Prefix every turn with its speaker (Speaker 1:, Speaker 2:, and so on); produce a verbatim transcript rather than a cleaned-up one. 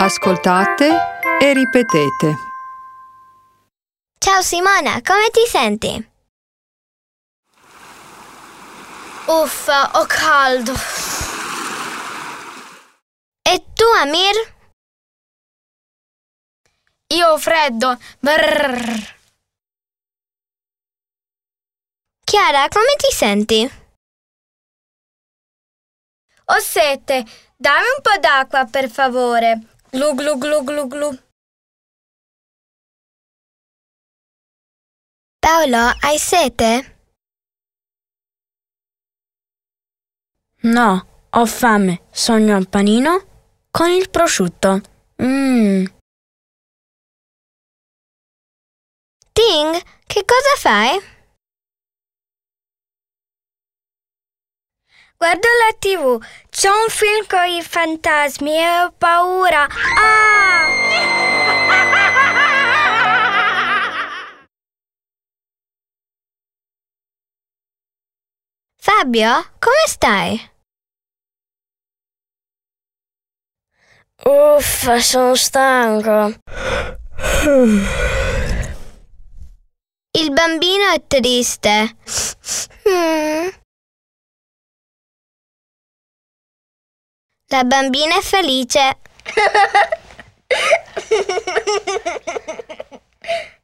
Speaker 1: Ascoltate e ripetete.
Speaker 2: Ciao Simona, come ti senti?
Speaker 3: Uffa, ho caldo.
Speaker 2: E tu, Amir?
Speaker 3: Io ho freddo. Brrr.
Speaker 2: Chiara, come ti senti?
Speaker 3: Ho sete. Dammi un po' d'acqua, per favore. Glu glu glu glu glu.
Speaker 2: Paolo, hai sete?
Speaker 4: No, ho fame. Sogno un panino con il prosciutto. Mmm.
Speaker 2: Ting, che cosa fai?
Speaker 3: Guardo la tivù. C'è un film con i fantasmi e ho paura. Ah!
Speaker 2: Fabio, come stai?
Speaker 4: Uffa, sono stanco.
Speaker 2: Il bambino è triste. Mm. La bambina è felice.